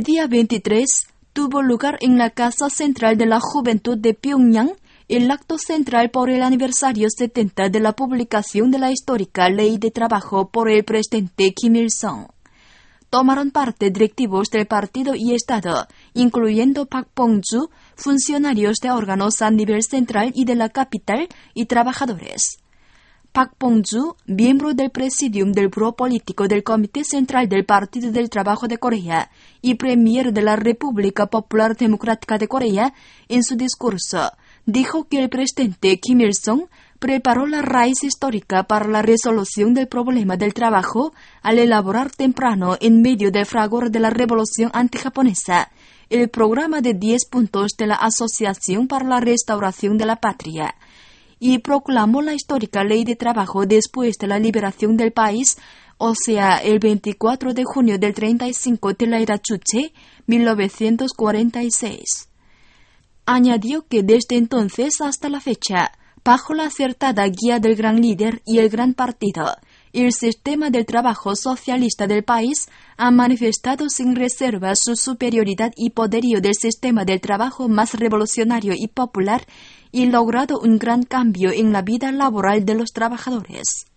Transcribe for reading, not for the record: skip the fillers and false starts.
El día 23 tuvo lugar en la Casa Central de la Juventud de Pyongyang el acto central por el aniversario 70 de la publicación de la histórica Ley de Trabajo por el presidente Kim Il-sung. Tomaron parte directivos del partido y Estado, incluyendo Park Bong-ju, funcionarios de órganos a nivel central y de la capital y trabajadores. Park Bong-ju, miembro del presidium del Buró Político del Comité Central del Partido del Trabajo de Corea y premier de la República Popular Democrática de Corea, en su discurso, dijo que el presidente Kim Il-sung preparó la raíz histórica para la resolución del problema del trabajo al elaborar temprano, en medio del fragor de la revolución antijaponesa, el programa de 10 puntos de la Asociación para la Restauración de la Patria, y proclamó la histórica Ley de Trabajo después de la liberación del país, o sea, el 24 de junio del 35 de la era Chuche, 1946. Añadió que desde entonces hasta la fecha, bajo la acertada guía del gran líder y el gran partido, el sistema del trabajo socialista del país ha manifestado sin reserva su superioridad y poderío del sistema del trabajo más revolucionario y popular y logrado un gran cambio en la vida laboral de los trabajadores.